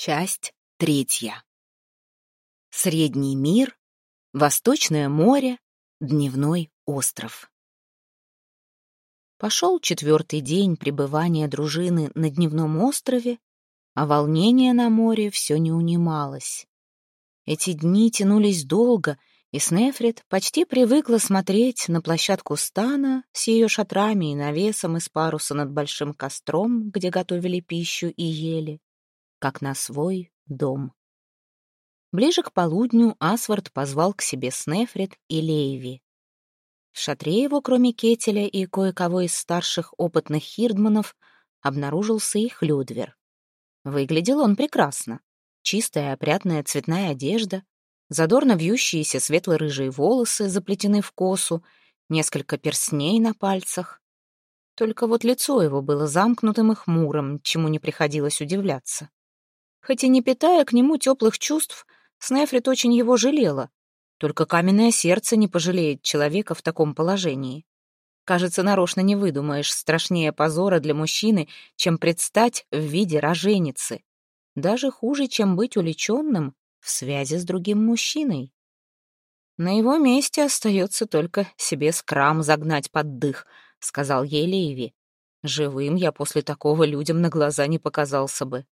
Часть 3. Средний мир, Восточное море, Дневной остров. Пошел 4-й день пребывания дружины на Дневном острове, а волнение на море все не унималось. Эти дни тянулись долго, и Снефрит почти привыкла смотреть на площадку стана с ее шатрами и навесом из паруса над большим костром, где готовили пищу и ели, как на свой дом. Ближе к полудню Асвард позвал к себе Снефрит и Лейви. В шатре его, кроме Кетеля и кое-кого из старших опытных хирдманов, обнаружился и Хлёдвер. Выглядел он прекрасно. Чистая, опрятная цветная одежда, задорно вьющиеся светло-рыжие волосы заплетены в косу, несколько перстней на пальцах. Только вот лицо его было замкнутым и хмурым, чему не приходилось удивляться. Хоть и не питая к нему теплых чувств, Снефрит очень его жалела. Только каменное сердце не пожалеет человека в таком положении. Кажется, нарочно не выдумаешь страшнее позора для мужчины, чем предстать в виде роженицы. Даже хуже, чем быть уличенным в связи с другим мужчиной. «На его месте остается только себе скрам загнать под дых», — сказал ей Лейви. «Живым я после такого людям на глаза не показался бы».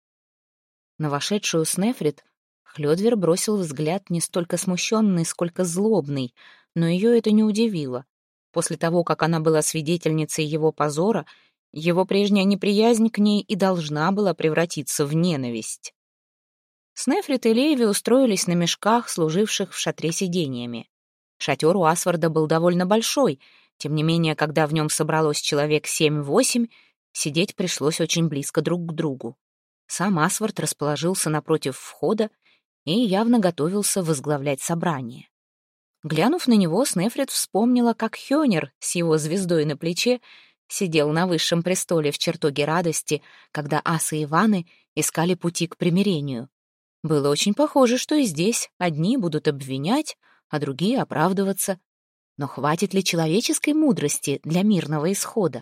На вошедшую Снефрит Хлёдвер бросил взгляд не столько смущенный, сколько злобный, но ее это не удивило. После того, как она была свидетельницей его позора, его прежняя неприязнь к ней и должна была превратиться в ненависть. Снефрит и Лейви устроились на мешках, служивших в шатре сидениями. Шатер у Асварда был довольно большой, тем не менее, когда в нем собралось человек 7-8, сидеть пришлось очень близко друг к другу. Сам Асвард расположился напротив входа и явно готовился возглавлять собрание. Глянув на него, Снефрит вспомнила, как Хёнер с его звездой на плече сидел на высшем престоле в чертоге радости, когда асы и ваны искали пути к примирению. Было очень похоже, что и здесь одни будут обвинять, а другие оправдываться. Но хватит ли человеческой мудрости для мирного исхода?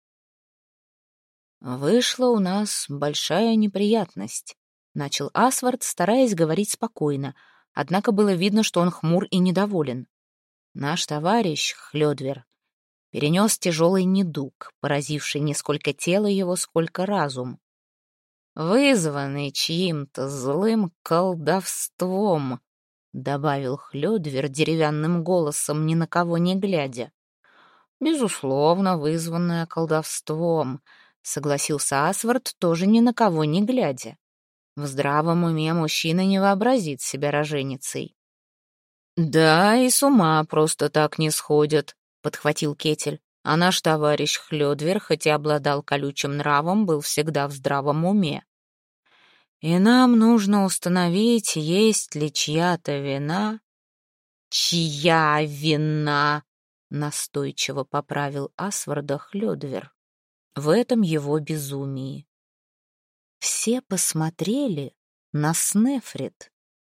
«Вышла у нас большая неприятность», — начал Асвард, стараясь говорить спокойно, однако было видно, что он хмур и недоволен. «Наш товарищ, Хлёдвер, перенес тяжелый недуг, поразивший не сколько тело его, сколько разум, вызванный чьим-то злым колдовством», — добавил Хлёдвер деревянным голосом, ни на кого не глядя. «Безусловно, вызванное колдовством», — согласился Асвард, тоже ни на кого не глядя. В здравом уме мужчина не вообразит себя роженицей. «Да, и с ума просто так не сходят», — подхватил Кетель. «А наш товарищ Хлёдвер, хоть и обладал колючим нравом, был всегда в здравом уме. И нам нужно установить, есть ли чья-то вина». «Чья вина?» — настойчиво поправил Асварда Хлёдвер. В этом его безумии. Все посмотрели на Снефрит.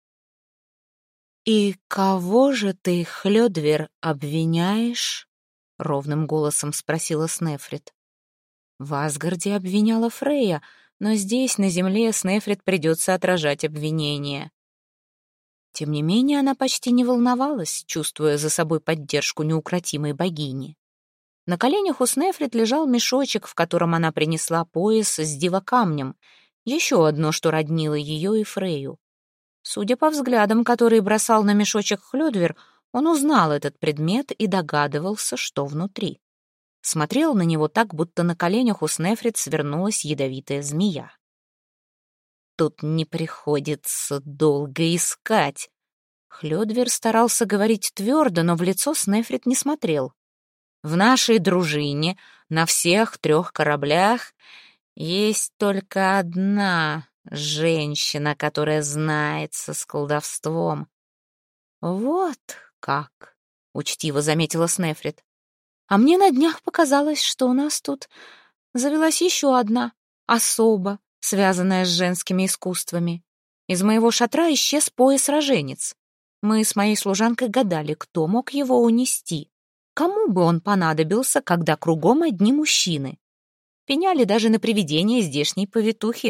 «И кого же ты, Хлёдвер, обвиняешь?» — ровным голосом спросила Снефрит. В Асгарде обвиняла Фрейя, но здесь, на земле, Снефрит придется отражать обвинения. Тем не менее, она почти не волновалась, чувствуя за собой поддержку неукротимой богини. На коленях у Снефрит лежал мешочек, в котором она принесла пояс с дивокамнем, еще одно, что роднило ее и Фрейю. Судя по взглядам, которые бросал на мешочек Хлёдвер, он узнал этот предмет и догадывался, что внутри. Смотрел на него так, будто на коленях у Снефрит свернулась ядовитая змея. «Тут не приходится долго искать». Хлёдвер старался говорить твердо, но в лицо Снефрит не смотрел. «В нашей дружине на всех 3 кораблях есть только одна женщина, которая знается с колдовством». «Вот как», — учтиво заметила Снефрит. «А мне на днях показалось, что у нас тут завелась еще одна особа, связанная с женскими искусствами. Из моего шатра исчез пояс-роженец. Мы с моей служанкой гадали, кто мог его унести. Кому бы он понадобился, когда кругом одни мужчины? Пеняли даже на привидение здешней повитухи.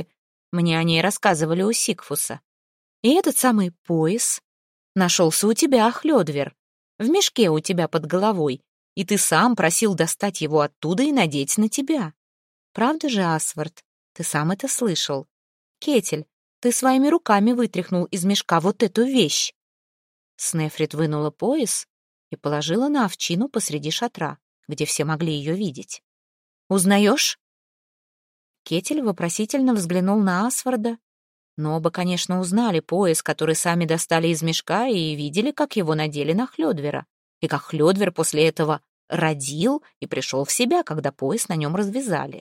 Мне о ней рассказывали у Сигфуса. И этот самый пояс нашелся у тебя, Хлёдвер, в мешке у тебя под головой, и ты сам просил достать его оттуда и надеть на тебя. Правда же, Асвард? Ты сам это слышал. Кетель, ты своими руками вытряхнул из мешка вот эту вещь. Снефрит вынула пояс и положила на овчину посреди шатра, где все могли ее видеть. «Узнаешь?» Кетель вопросительно взглянул на Асварда, но оба, конечно, узнали пояс, который сами достали из мешка, и видели, как его надели на Хлёдвера, и как Хлёдвер после этого родил и пришел в себя, когда пояс на нем развязали.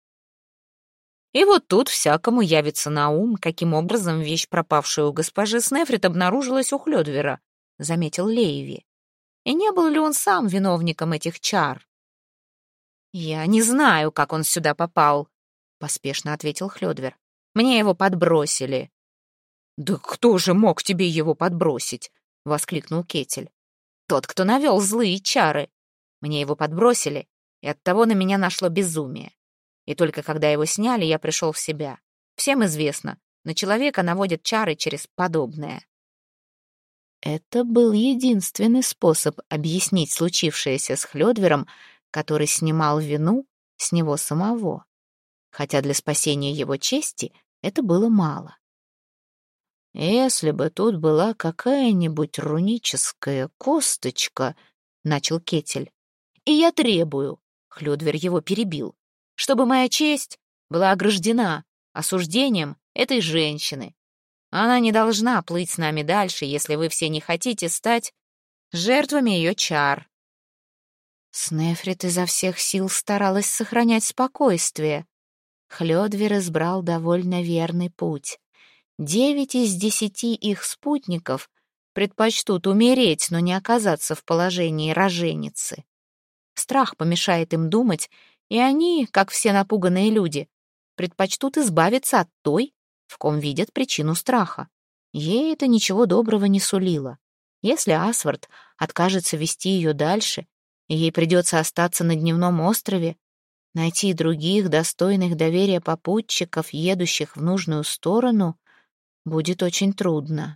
И вот тут всякому явится на ум, каким образом вещь, пропавшая у госпожи Снефрит, обнаружилась у Хлёдвера, заметил Лейви. И не был ли он сам виновником этих чар? «Я не знаю, как он сюда попал», — поспешно ответил Хлёдвер. «Мне его подбросили». «Да кто же мог тебе его подбросить?» — воскликнул Кетель. «Тот, кто навел злые чары. Мне его подбросили, и оттого на меня нашло безумие. И только когда его сняли, я пришел в себя. Всем известно, на человека наводят чары через подобное». Это был единственный способ объяснить случившееся с Хлёдвером, который снимал вину с него самого. Хотя для спасения его чести это было мало. «Если бы тут была какая-нибудь руническая косточка», — начал Кетель, — «и я требую», — Хлёдвер его перебил, «чтобы моя честь была ограждена осуждением этой женщины. Она не должна плыть с нами дальше, если вы все не хотите стать жертвами ее чар». Снефрит изо всех сил старалась сохранять спокойствие. Хлёдвер избрал довольно верный путь. 9 из 10 их спутников предпочтут умереть, но не оказаться в положении роженицы. Страх помешает им думать, и они, как все напуганные люди, предпочтут избавиться от той, в ком видят причину страха. Ей это ничего доброго не сулило. Если Асвард откажется вести ее дальше, и ей придется остаться на дневном острове, найти других достойных доверия попутчиков, едущих в нужную сторону, будет очень трудно.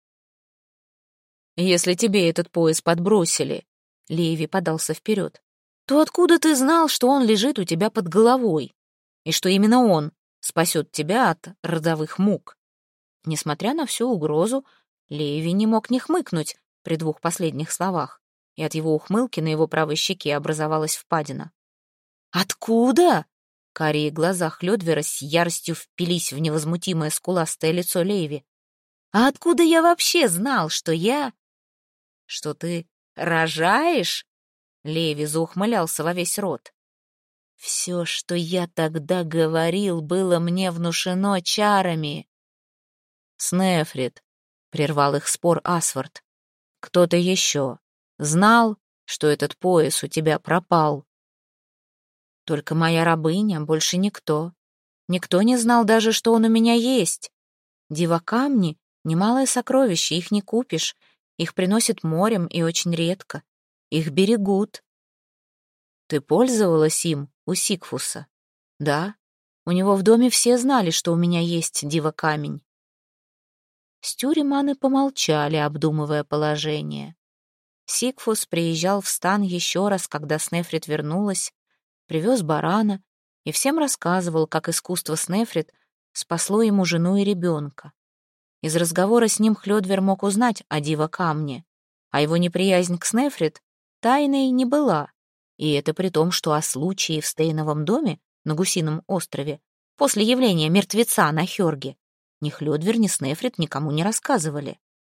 «Если тебе этот пояс подбросили», — Леви подался вперед, «то откуда ты знал, что он лежит у тебя под головой, и что именно он спасет тебя от родовых мук?» Несмотря на всю угрозу, Леви не мог не хмыкнуть при двух последних словах, и от его ухмылки на его правой щеке образовалась впадина. «Откуда?» Карие глаза Хлёдвера с яростью впились в невозмутимое скуластое лицо Лейви. «А откуда я вообще знал, что я...» «Что ты рожаешь?» Лейви заухмылялся во весь рот. «Все, что я тогда говорил, было мне внушено чарами». «Снефрит», — прервал их спор Асвард, — «кто-то еще знал, что этот пояс у тебя пропал?» «Только моя рабыня, больше никто. Никто не знал даже, что он у меня есть. Дива-камни — немалое сокровище, их не купишь. Их приносят морем и очень редко. Их берегут». «Ты пользовалась им у Сигфуса?» «Да. У него в доме все знали, что у меня есть дива-камень». Стюриманы помолчали, обдумывая положение. Сигфус приезжал в стан еще раз, когда Снефрит вернулась, привез барана и всем рассказывал, как искусство Снефрит спасло ему жену и ребенка. Из разговора с ним Хлёдвер мог узнать о дива-камне, а его неприязнь к Снефрит тайной не была, и это при том, что о случае в Стейновом доме на Гусином острове после явления мертвеца на Хёрге ни Хлёдвер, ни Снефрит никому не рассказывали.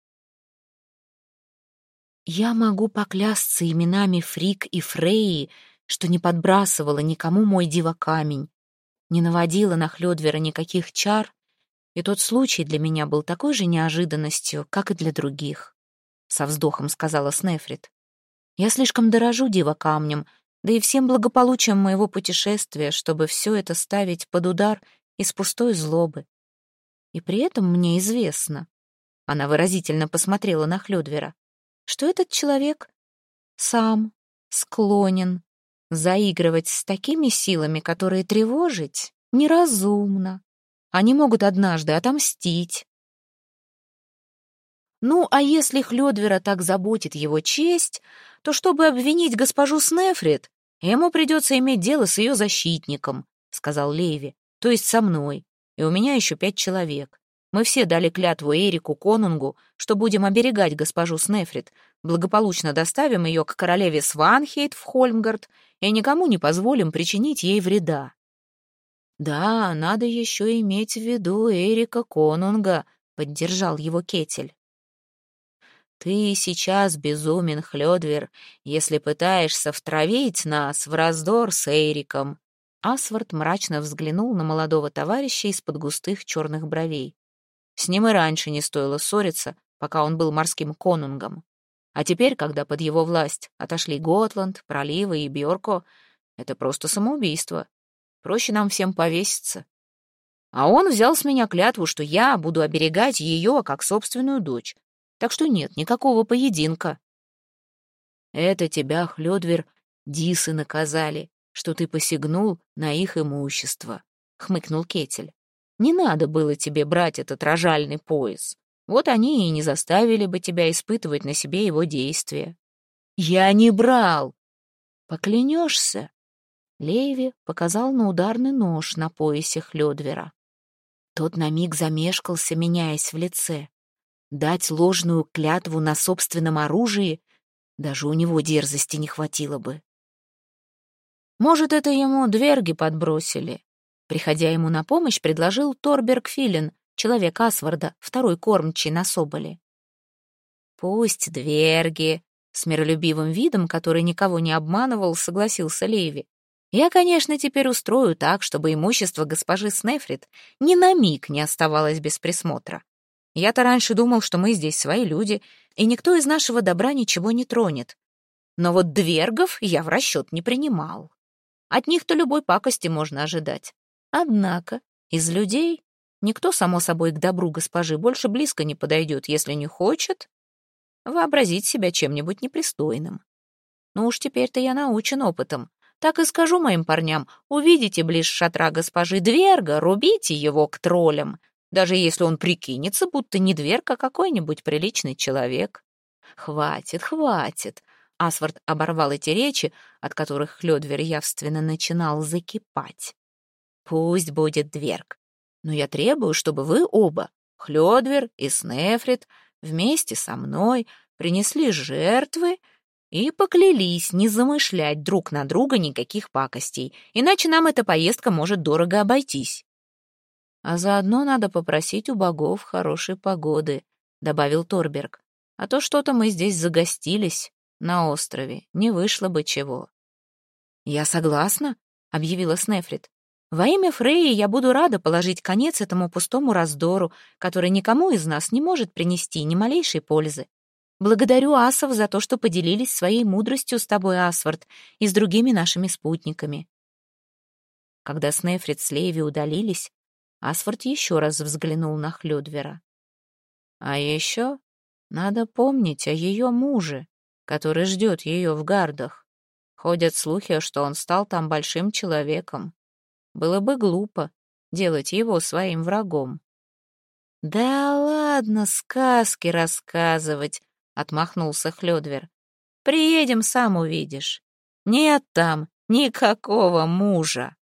Я могу поклясться именами Фрик и Фрейи, что не подбрасывала никому мой дива-камень, не наводила на Хлёдвера никаких чар, и тот случай для меня был такой же неожиданностью, как и для других, — со вздохом сказала Снефрит. Я слишком дорожу дива-камнем, да и всем благополучием моего путешествия, чтобы все это ставить под удар из пустой злобы. И при этом мне известно, — она выразительно посмотрела на Хлёдвера, — что этот человек сам склонен заигрывать с такими силами, которые тревожить неразумно, Они могут однажды отомстить. Ну, а если Хлёдвера так заботит его честь, то чтобы обвинить госпожу Снефрит, ему придется иметь дело с ее защитником, сказал Леви, то есть со мной, и у меня еще 5 человек. Мы все дали клятву Эрику Конунгу, что будем оберегать госпожу Снефрит, благополучно доставим ее к королеве Сванхейт в Хольмгард и никому не позволим причинить ей вреда. Да, надо еще иметь в виду Эрика Конунга, поддержал его Кетель. Ты сейчас безумен, Хлёдвер, если пытаешься втравить нас в раздор с Эриком. Асвард мрачно взглянул на молодого товарища из-под густых черных бровей. С ним и раньше не стоило ссориться, пока он был морским конунгом. А теперь, когда под его власть отошли Готланд, Проливы и Бьорко, это просто самоубийство. Проще нам всем повеситься. А он взял с меня клятву, что я буду оберегать ее как собственную дочь. Так что нет никакого поединка. Это тебя, Хлёдвер, дисы наказали, что ты посягнул на их имущество, — хмыкнул Кетель. Не надо было тебе брать этот рожальный пояс. Вот они и не заставили бы тебя испытывать на себе его действия. Я не брал. Поклянешься? Леви показал на ударный нож на поясе Хлёдвера. Тот на миг замешкался, меняясь в лице. Дать ложную клятву на собственном оружии даже у него дерзости не хватило бы. Может, это ему дверги подбросили? Приходя ему на помощь, предложил Торберг Филин, человек Асварда, второй кормчий на Соболе. Пусть дверги, с миролюбивым видом, который никого не обманывал, согласился Леви. Я, конечно, теперь устрою так, чтобы имущество госпожи Снефрит ни на миг не оставалось без присмотра. Я-то раньше думал, что мы здесь свои люди, и никто из нашего добра ничего не тронет. Но вот двергов я в расчет не принимал. От них-то любой пакости можно ожидать. Однако из людей никто, само собой, к добру госпожи больше близко не подойдет, если не хочет вообразить себя чем-нибудь непристойным. Ну уж теперь-то я научен опытом. Так и скажу моим парням: увидите близ шатра госпожи дверга, рубите его к троллям, даже если он прикинется, будто не дверг, а какой-нибудь приличный человек. Хватит, хватит. Асвард оборвал эти речи, от которых Хлёдвер явственно начинал закипать. Пусть будет дверг, но я требую, чтобы вы оба, Хлёдвер и Снефрит, вместе со мной принесли жертвы и поклялись не замышлять друг на друга никаких пакостей, иначе нам эта поездка может дорого обойтись. А заодно надо попросить у богов хорошей погоды, — добавил Торберг. А то что-то мы здесь загостились на острове, не вышло бы чего. Я согласна, — объявила Снефрит. Во имя Фрейи я буду рада положить конец этому пустому раздору, который никому из нас не может принести ни малейшей пользы. Благодарю асов за то, что поделились своей мудростью с тобой, Асвард, и с другими нашими спутниками. Когда Снефрит с Леви удалились, Асвард еще раз взглянул на Хлёдвера. А еще надо помнить о ее муже, который ждет ее в гардах. Ходят слухи, что он стал там большим человеком. Было бы глупо делать его своим врагом. «Да ладно сказки рассказывать», — отмахнулся Хлёдвер. «Приедем, сам увидишь. Нет там никакого мужа».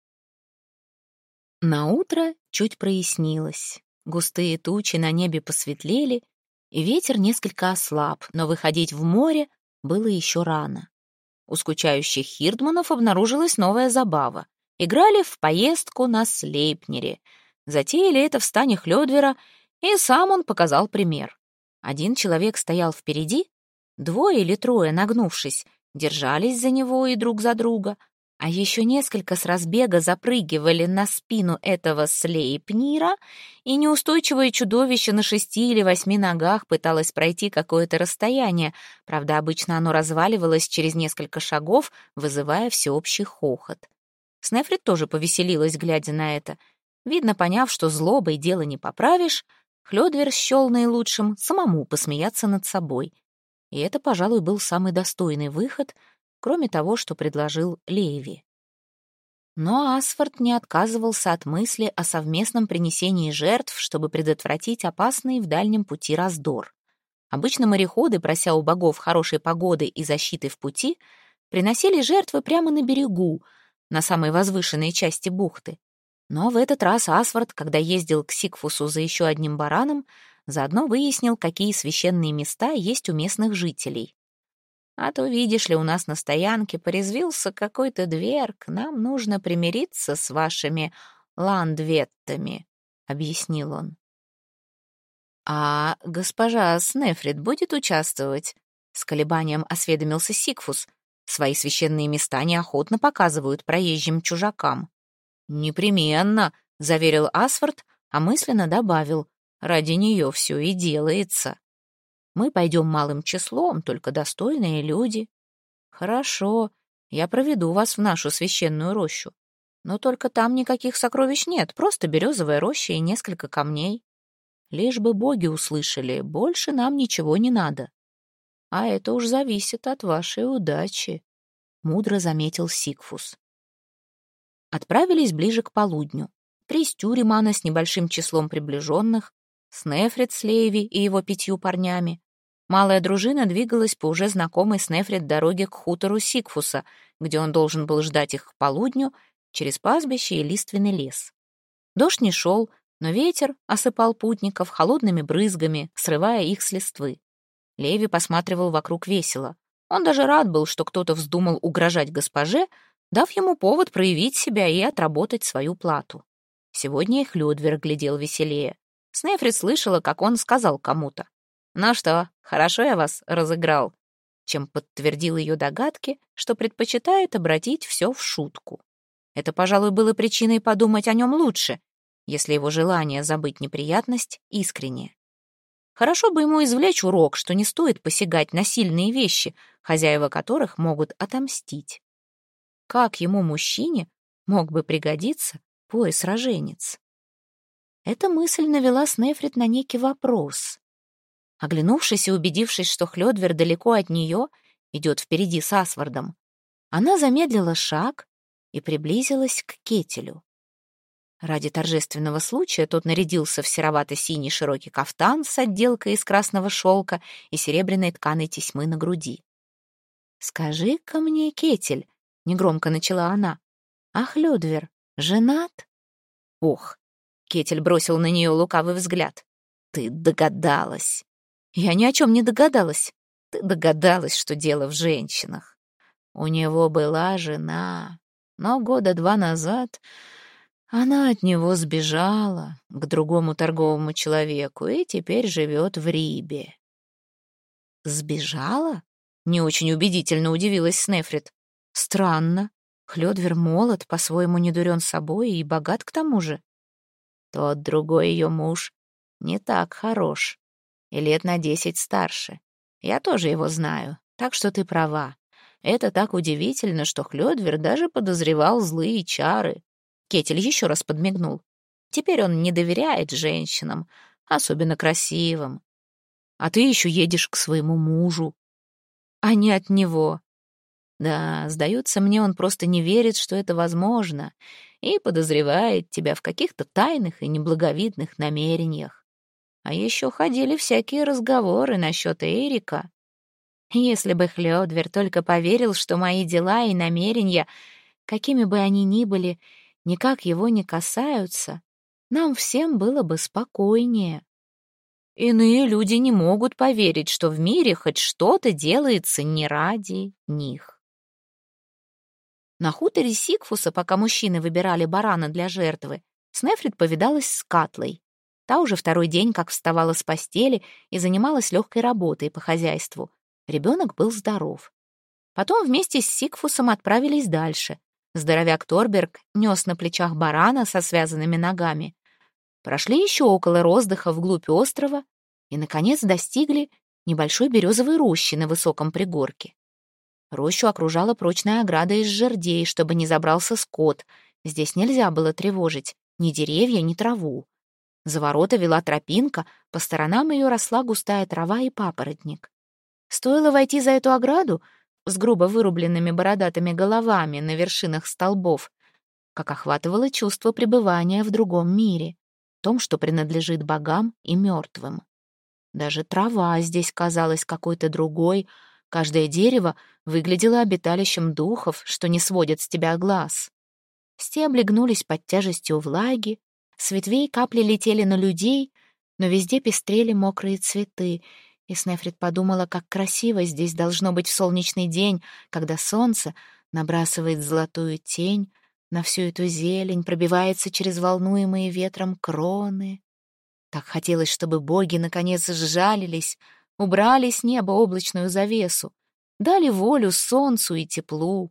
Наутро чуть прояснилось. Густые тучи на небе посветлели, и ветер несколько ослаб, но выходить в море было еще рано. У скучающих хирдманов обнаружилась новая забава. Играли в поездку на Слейпнере. Затеяли это в стане Хлёдвера, и сам он показал пример. Один человек стоял впереди, 2 или 3, нагнувшись, держались за него и друг за друга, а еще несколько с разбега запрыгивали на спину этого Слейпнира, и неустойчивое чудовище на 6 или 8 ногах пыталось пройти какое-то расстояние, правда, обычно оно разваливалось через несколько шагов, вызывая всеобщий хохот. Снефрит тоже повеселилась, глядя на это. Видно, поняв, что злобой дело не поправишь, Хлёдвер счёл наилучшим самому посмеяться над собой. И это, пожалуй, был самый достойный выход, кроме того, что предложил Леви. Но Асфорд не отказывался от мысли о совместном принесении жертв, чтобы предотвратить опасный в дальнем пути раздор. Обычно мореходы, прося у богов хорошей погоды и защиты в пути, приносили жертвы прямо на берегу, на самой возвышенной части бухты. Но в этот раз Асфорд, когда ездил к Сигфусу за еще одним бараном, заодно выяснил, какие священные места есть у местных жителей. «А то, видишь ли, у нас на стоянке порезвился какой-то дверг, нам нужно примириться с вашими ландветтами», — объяснил он. «А госпожа Снефрит будет участвовать?» — с колебанием осведомился Сигфус. «Свои священные места неохотно показывают проезжим чужакам». «Непременно», — заверил Асфорд, а мысленно добавил, «ради нее все и делается. Мы пойдем малым числом, только достойные люди». «Хорошо, я проведу вас в нашу священную рощу. Но только там никаких сокровищ нет, просто березовая роща и несколько камней. Лишь бы боги услышали, больше нам ничего не надо. А это уж зависит от вашей удачи», — мудро заметил Сигфус. Отправились ближе к полудню. 3 стюримана с небольшим числом приближенных, Снефрит с Лейви и его 5 парнями. Малая дружина двигалась по уже знакомой Снефрит дороге к хутору Сигфуса, где он должен был ждать их к полудню, через пастбище и лиственный лес. Дождь не шел, но ветер осыпал путников холодными брызгами, срывая их с листвы. Леви посматривал вокруг весело. Он даже рад был, что кто-то вздумал угрожать госпоже, дав ему повод проявить себя и отработать свою плату. Сегодня их Хлёдвер глядел веселее. Снефрит слышала, как он сказал кому-то: «Ну что, хорошо я вас разыграл», чем подтвердил ее догадки, что предпочитает обратить все в шутку. Это, пожалуй, было причиной подумать о нем лучше, если его желание забыть неприятность искреннее. Хорошо бы ему извлечь урок, что не стоит посягать на сильные вещи, хозяева которых могут отомстить. Как ему, мужчине, мог бы пригодиться пояс-роженец? Эта мысль навела Снефрит на некий вопрос. Оглянувшись и убедившись, что Хлёдвер далеко от нее, идет впереди с Асвардом, она замедлила шаг и приблизилась к Кетелю. Ради торжественного случая тот нарядился в серовато-синий широкий кафтан с отделкой из красного шелка и серебряной тканой тесьмы на груди. «Скажи-ка мне, Кетель», — негромко начала она, — «а Хлёдвер женат?» «Ох!» — Кетель бросил на нее лукавый взгляд. «Ты догадалась!» «Я ни о чем не догадалась. Ты догадалась, что дело в женщинах. У него была жена, но 2 года назад она от него сбежала к другому торговому человеку и теперь живет в Рибе». «Сбежала?» — не очень убедительно удивилась Снефрит. «Странно. Хлёдвер молод, по-своему не дурен собой и богат к тому же». «Тот другой ее муж не так хорош и лет на 10 старше. Я тоже его знаю, так что ты права. Это так удивительно, что Хлёдвер даже подозревал злые чары». Кетель еще раз подмигнул. «Теперь он не доверяет женщинам, особенно красивым. А ты еще едешь к своему мужу, а не от него. Да, сдается мне, он просто не верит, что это возможно, и подозревает тебя в каких-то тайных и неблаговидных намерениях. А еще ходили всякие разговоры насчет Эрика. Если бы Хлёдвер только поверил, что мои дела и намерения, какими бы они ни были, никак его не касаются, нам всем было бы спокойнее. Иные люди не могут поверить, что в мире хоть что-то делается не ради них». На хуторе Сигфуса, пока мужчины выбирали барана для жертвы, Снефрит повидалась с Катлой. Та уже 2-й день как вставала с постели и занималась легкой работой по хозяйству. Ребенок был здоров. Потом вместе с Сигфусом отправились дальше. Здоровяк Торберг нес на плечах барана со связанными ногами. Прошли еще около роздыха вглубь острова и, наконец, достигли небольшой березовой рощи на высоком пригорке. Рощу окружала прочная ограда из жердей, чтобы не забрался скот. Здесь нельзя было тревожить ни деревья, ни траву. За ворота вела тропинка, по сторонам ее росла густая трава и папоротник. Стоило войти за эту ограду с грубо вырубленными бородатыми головами на вершинах столбов, как охватывало чувство пребывания в другом мире, том, что принадлежит богам и мертвым. Даже трава здесь казалась какой-то другой, каждое дерево выглядело обиталищем духов, что не сводят с тебя глаз. Стебли гнулись под тяжестью влаги, с ветвей капли летели на людей, но везде пестрели мокрые цветы, и Снефрит подумала, как красиво здесь должно быть в солнечный день, когда солнце набрасывает золотую тень на всю эту зелень, пробивается через волнуемые ветром кроны. Так хотелось, чтобы боги наконец сжалились, убрали с неба облачную завесу, дали волю солнцу и теплу.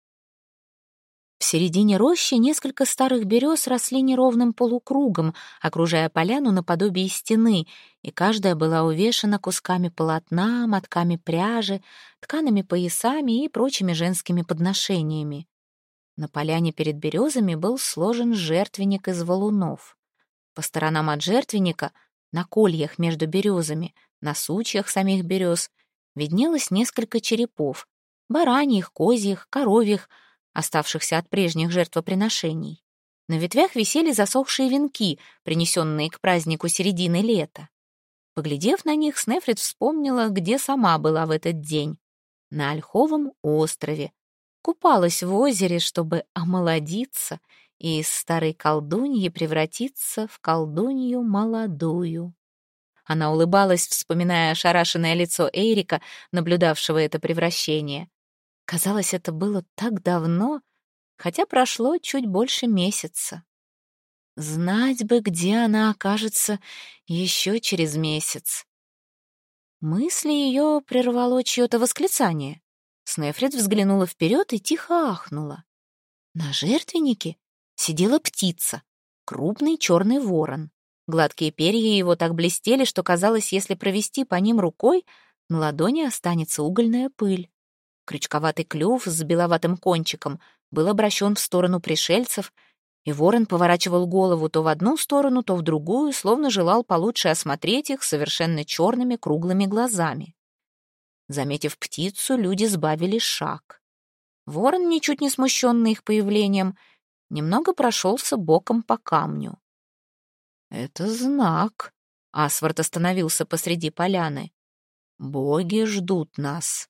В середине рощи несколько старых берез росли неровным полукругом, окружая поляну наподобие стены, и каждая была увешана кусками полотна, мотками пряжи, ткаными поясами и прочими женскими подношениями. На поляне перед березами был сложен жертвенник из валунов. По сторонам от жертвенника, на кольях между березами, на сучьях самих берез, виднелось несколько черепов — бараньих, козьих, коровьих, оставшихся от прежних жертвоприношений. На ветвях висели засохшие венки, принесенные к празднику середины лета. Поглядев на них, Снефрит вспомнила, где сама была в этот день. На Ольховом острове. Купалась в озере, чтобы омолодиться и из старой колдуньи превратиться в колдунью молодую. Она улыбалась, вспоминая ошарашенное лицо Эйрика, наблюдавшего это превращение. Казалось, это было так давно, хотя прошло чуть больше месяца. Знать бы, где она окажется еще через месяц. Мысли ее прервало чье-то восклицание. Снефрит взглянула вперед и тихо ахнула. На жертвеннике сидела птица, крупный черный ворон. Гладкие перья его так блестели, что казалось, если провести по ним рукой, на ладони останется угольная пыль. Крючковатый клюв с беловатым кончиком был обращен в сторону пришельцев, и ворон поворачивал голову то в одну сторону, то в другую, словно желал получше осмотреть их совершенно черными круглыми глазами. Заметив птицу, люди сбавили шаг. Ворон, ничуть не смущенный их появлением, немного прошелся боком по камню. «Это знак», — Асвард остановился посреди поляны. «Боги ждут нас».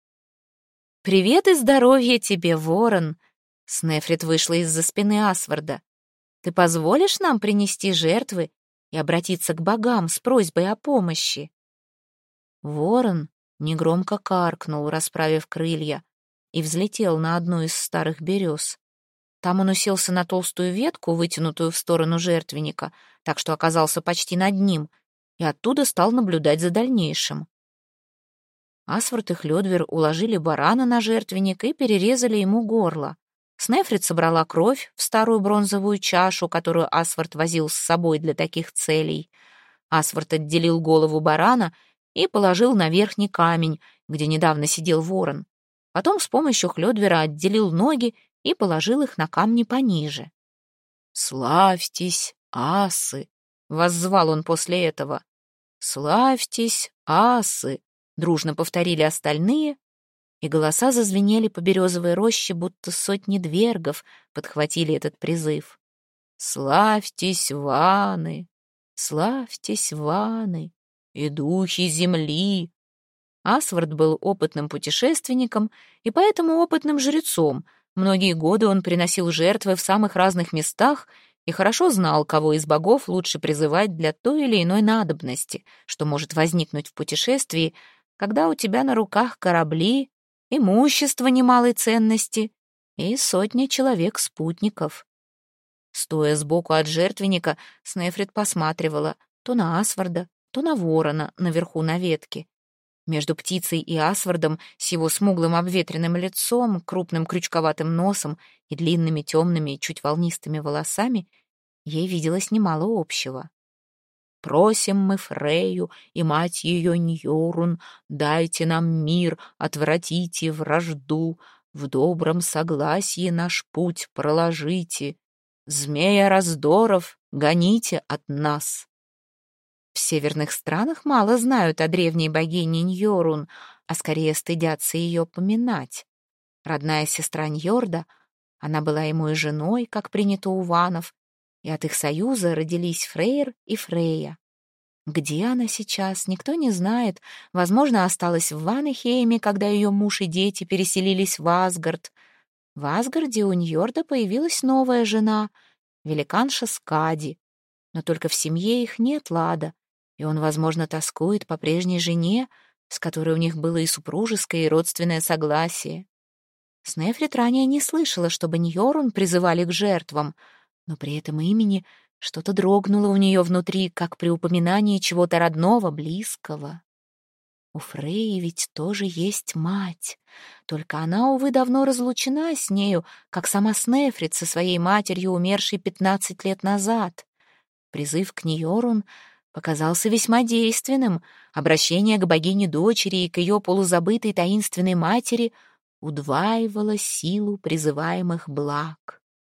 «Привет и здоровья тебе, ворон!» Снефрит вышла из-за спины Асварда. «Ты позволишь нам принести жертвы и обратиться к богам с просьбой о помощи?» Ворон негромко каркнул, расправив крылья, и взлетел на одну из старых берез. Там он уселся на толстую ветку, вытянутую в сторону жертвенника, так что оказался почти над ним, и оттуда стал наблюдать за дальнейшим. Асвард и Хлёдвир уложили барана на жертвенник и перерезали ему горло. Снефрит собрала кровь в старую бронзовую чашу, которую Асвард возил с собой для таких целей. Асвард отделил голову барана и положил на верхний камень, где недавно сидел ворон. Потом с помощью Хлёдвира отделил ноги и положил их на камни пониже. «Славьтесь, асы!» — воззвал он после этого. «Славьтесь, асы!» — дружно повторили остальные, и голоса зазвенели по березовой роще, будто сотни двергов подхватили этот призыв. «Славьтесь, ваны! Славьтесь, ваны! И духи земли!» Асвард был опытным путешественником и поэтому опытным жрецом. Многие годы он приносил жертвы в самых разных местах и хорошо знал, кого из богов лучше призывать для той или иной надобности, что может возникнуть в путешествии, когда у тебя на руках корабли, имущество немалой ценности и сотни человек-спутников. Стоя сбоку от жертвенника, Снефрит посматривала то на Асварда, то на ворона наверху на ветке. Между птицей и Асвардом с его смуглым обветренным лицом, крупным крючковатым носом и длинными темными, чуть волнистыми волосами ей виделось немало общего. «Просим мы Фрейю и мать ее Ньорун, дайте нам мир, отвратите вражду, в добром согласии наш путь проложите, змея раздоров гоните от нас». В северных странах мало знают о древней богине Ньорун, а скорее стыдятся ее поминать. Родная сестра Ньорда, Она была ему и женой, как принято у ванов, и от их союза родились Фрейр и Фрейя. Где она сейчас, никто не знает. Возможно, осталась в Ванахейме, когда ее муж и дети переселились в Асгард. В Асгарде у Ньорда появилась новая жена, великанша Скади. Но только в семье их нет лада, и он, возможно, тоскует по прежней жене, с которой у них было и супружеское, и родственное согласие. Снефрит ранее не слышала, чтобы Ньорун призывали к жертвам, но при этом имени что-то дрогнуло у нее внутри, как при упоминании чего-то родного, близкого. У Фрейи ведь тоже есть мать, только она, увы, давно разлучена с нею, как сама Снефрит со своей матерью, умершей 15 лет назад. Призыв к Ньорун показался весьма действенным. Обращение к богине-дочери и к ее полузабытой таинственной матери удваивало силу призываемых благ.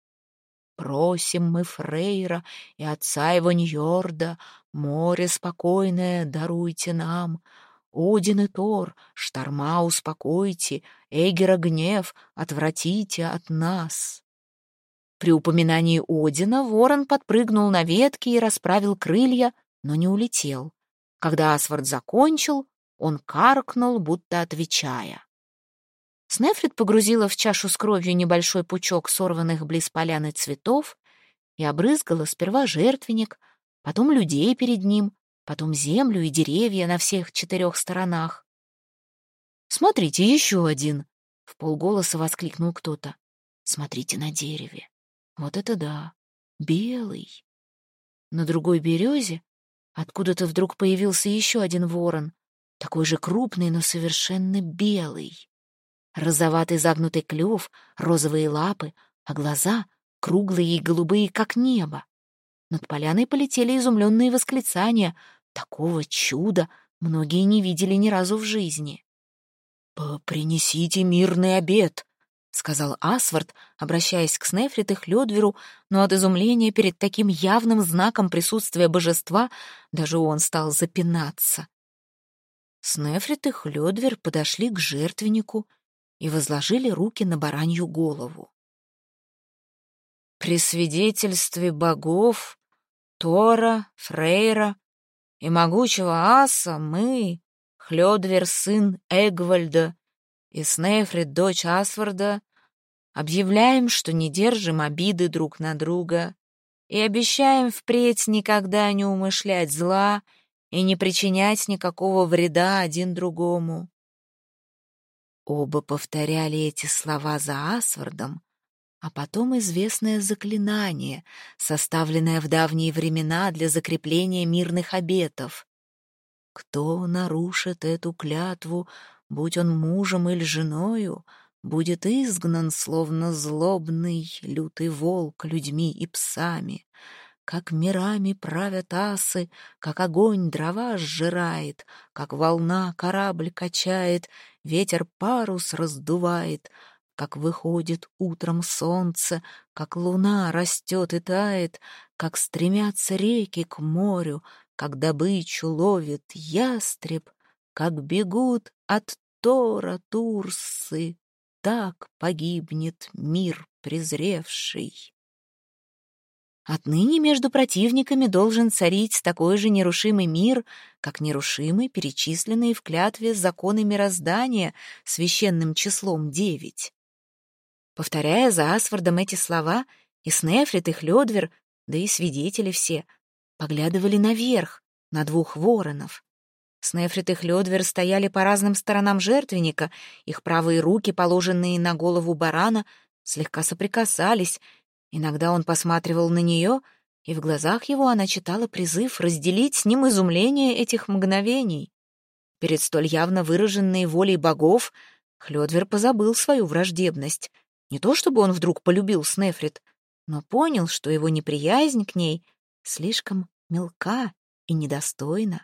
«Просим мы Фрейра и отца его Ньорда, море спокойное даруйте нам. Один и Тор, шторма успокойте, Эгера гнев отвратите от нас». При упоминании Одина ворон подпрыгнул на ветке и расправил крылья, но не улетел. Когда Асвард закончил, он каркнул, будто отвечая. Снефрит погрузила в чашу с кровью небольшой пучок сорванных близ поляны цветов и обрызгала сперва жертвенник, потом людей перед ним, потом землю и деревья на всех 4 сторонах. «Смотрите, еще один!» — вполголоса воскликнул кто-то. «Смотрите на дереве! Вот это да! Белый!» На другой березе откуда-то вдруг появился еще один ворон, такой же крупный, но совершенно белый. Розоватый загнутый клюв, розовые лапы, а глаза круглые и голубые, как небо. Над поляной полетели изумленные восклицания. Такого чуда многие не видели ни разу в жизни. «Принесите мирный обед», — сказал Асвард, обращаясь к Снефрит и Хлёдверу, но от изумления перед таким явным знаком присутствия божества даже он стал запинаться. Снефрит и Хлёдвер подошли к жертвеннику и возложили руки на баранью голову. «При свидетельстве богов, Тора, Фрейра и могучего аса мы, Хлёдвер, сын Эгвальда, и Снефрит, дочь Асварда, объявляем, что не держим обиды друг на друга и обещаем впредь никогда не умышлять зла и не причинять никакого вреда один другому». Оба повторяли эти слова за Асвардом, а потом известное заклинание, составленное в давние времена для закрепления мирных обетов. «Кто нарушит эту клятву, будь он мужем или женою, будет изгнан, словно злобный лютый волк, людьми и псами. Как мирами правят асы, как огонь дрова сжирает, как волна корабль качает, ветер парус раздувает, как выходит утром солнце, как луна растет и тает, как стремятся реки к морю, как добычу ловит ястреб, как бегут от Тора турсы, так погибнет мир презревший». Отныне между противниками должен царить такой же нерушимый мир, как нерушимы перечисленные в клятве законы мироздания священным числом 9. Повторяя за Асвардом эти слова, и Снефрит, и Хлёдвер, да и свидетели все, поглядывали наверх, на 2 воронов. Снефрит и Хлёдвер стояли по разным сторонам жертвенника, их правые руки, положенные на голову барана, слегка соприкасались. Иногда он посматривал на нее, и в глазах его она читала призыв разделить с ним изумление этих мгновений. Перед столь явно выраженной волей богов Хлёдвер позабыл свою враждебность. Не то чтобы он вдруг полюбил Снефрит, но понял, что его неприязнь к ней слишком мелка и недостойна.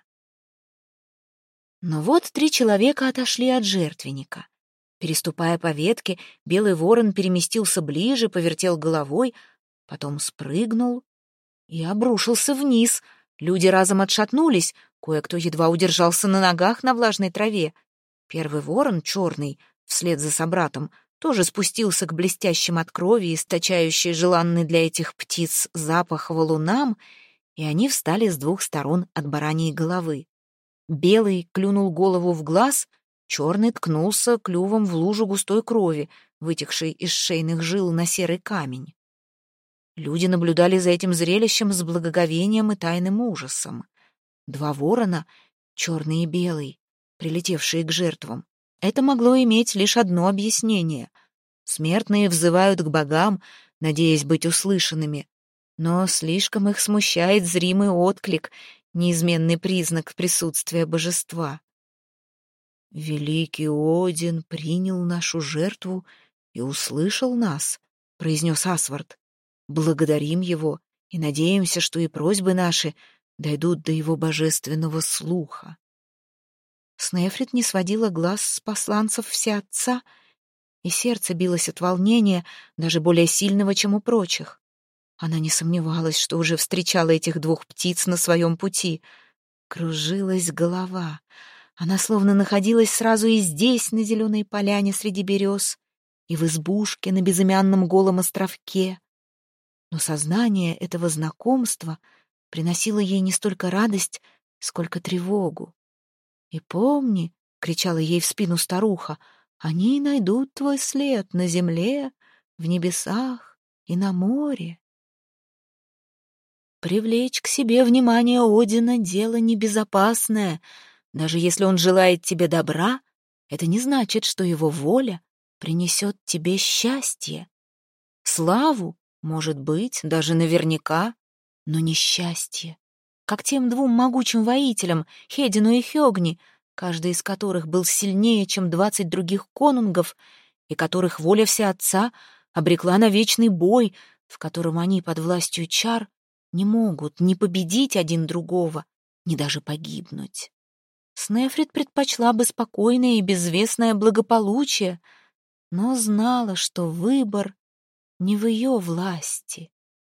Но вот 3 человека отошли от жертвенника. Переступая по ветке, белый ворон переместился ближе, повертел головой, потом спрыгнул и обрушился вниз. Люди разом отшатнулись, кое-кто едва удержался на ногах на влажной траве. Первый ворон, черный, вслед за собратом, тоже спустился к блестящим от крови, источающей желанный для этих птиц запах валунам, и они встали с двух сторон от бараньей головы. Белый клюнул голову в глаз, черный ткнулся клювом в лужу густой крови, вытекшей из шейных жил на серый камень. Люди наблюдали за этим зрелищем с благоговением и тайным ужасом. Два ворона, черный и белый, прилетевшие к жертвам, это могло иметь лишь одно объяснение. Смертные взывают к богам, надеясь быть услышанными, но слишком их смущает зримый отклик, неизменный признак присутствия божества. «Великий Один принял нашу жертву и услышал нас», — произнес Асвард. «Благодарим его и надеемся, что и просьбы наши дойдут до его божественного слуха». Снефрит не сводила глаз с посланцев Всеотца, и сердце билось от волнения, даже более сильного, чем у прочих. Она не сомневалась, что уже встречала этих двух птиц на своем пути. Кружилась голова. Она словно находилась сразу и здесь, на зеленой поляне среди берез, и в избушке на безымянном голом островке. Но сознание этого знакомства приносило ей не столько радость, сколько тревогу. «И помни», — кричала ей в спину старуха, — «они найдут твой след на земле, в небесах и на море». Привлечь к себе внимание Одина — дело небезопасное. Даже если он желает тебе добра, это не значит, что его воля принесет тебе счастье. Славу, может быть, даже наверняка, но не счастье. Как тем двум могучим воителям, Хедину и Хёгни, каждый из которых был сильнее, чем 20 других конунгов, и которых воля Всеотца обрекла на вечный бой, в котором они под властью чар не могут ни победить один другого, ни даже погибнуть. Снефрит предпочла бы спокойное и безвестное благополучие, но знала, что выбор не в ее власти.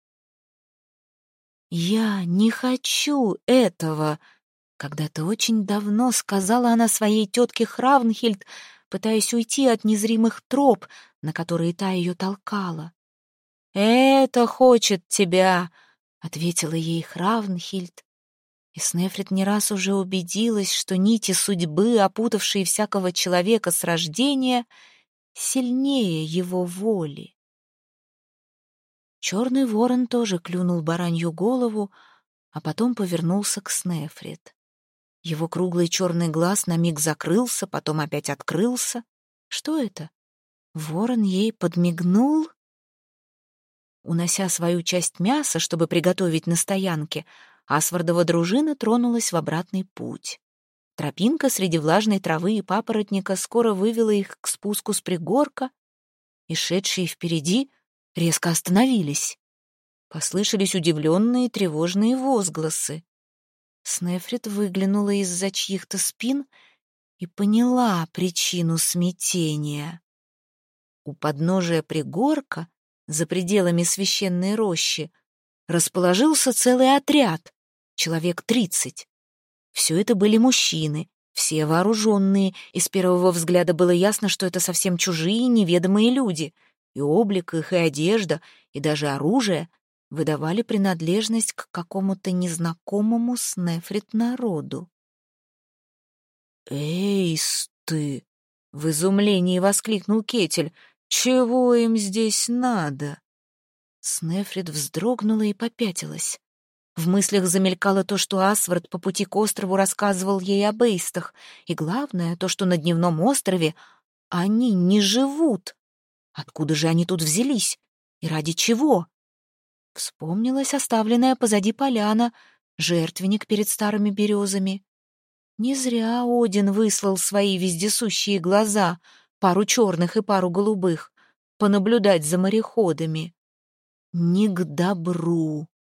«Я не хочу этого», — когда-то очень давно сказала она своей тетке Хравнхильд, пытаясь уйти от незримых троп, на которые та ее толкала. «Это хочет тебя», — ответила ей Хравнхильд. И Снефрит не раз уже убедилась, что нити судьбы, опутавшие всякого человека с рождения, сильнее его воли. Черный ворон тоже клюнул баранью голову, а потом повернулся к Снефрит. Его круглый черный глаз на миг закрылся, потом опять открылся. Что это? Ворон ей подмигнул? Унося свою часть мяса, чтобы приготовить на стоянке, Асвардова дружина тронулась в обратный путь. Тропинка среди влажной травы и папоротника скоро вывела их к спуску с пригорка, и шедшие впереди резко остановились. Послышались удивленные тревожные возгласы. Снефрит выглянула из-за чьих-то спин и поняла причину смятения. У подножия пригорка, за пределами священной рощи, расположился целый отряд, человек 30. Все это были мужчины, все вооруженные, и с первого взгляда было ясно, что это совсем чужие, неведомые люди. И облик их, и одежда, и даже оружие выдавали принадлежность к какому-то незнакомому Снефрит народу. «Эйсты!» — в изумлении воскликнул Кетель. «Чего им здесь надо?» Снефрит вздрогнула и попятилась. В мыслях замелькало то, что Асвард по пути к острову рассказывал ей об эйстах, и главное, то, что на дневном острове они не живут. Откуда же они тут взялись? И ради чего? Вспомнилась оставленная позади поляна, жертвенник перед старыми березами. Не зря Один выслал свои вездесущие глаза, пару черных и пару голубых, понаблюдать за мореходами. Не к добру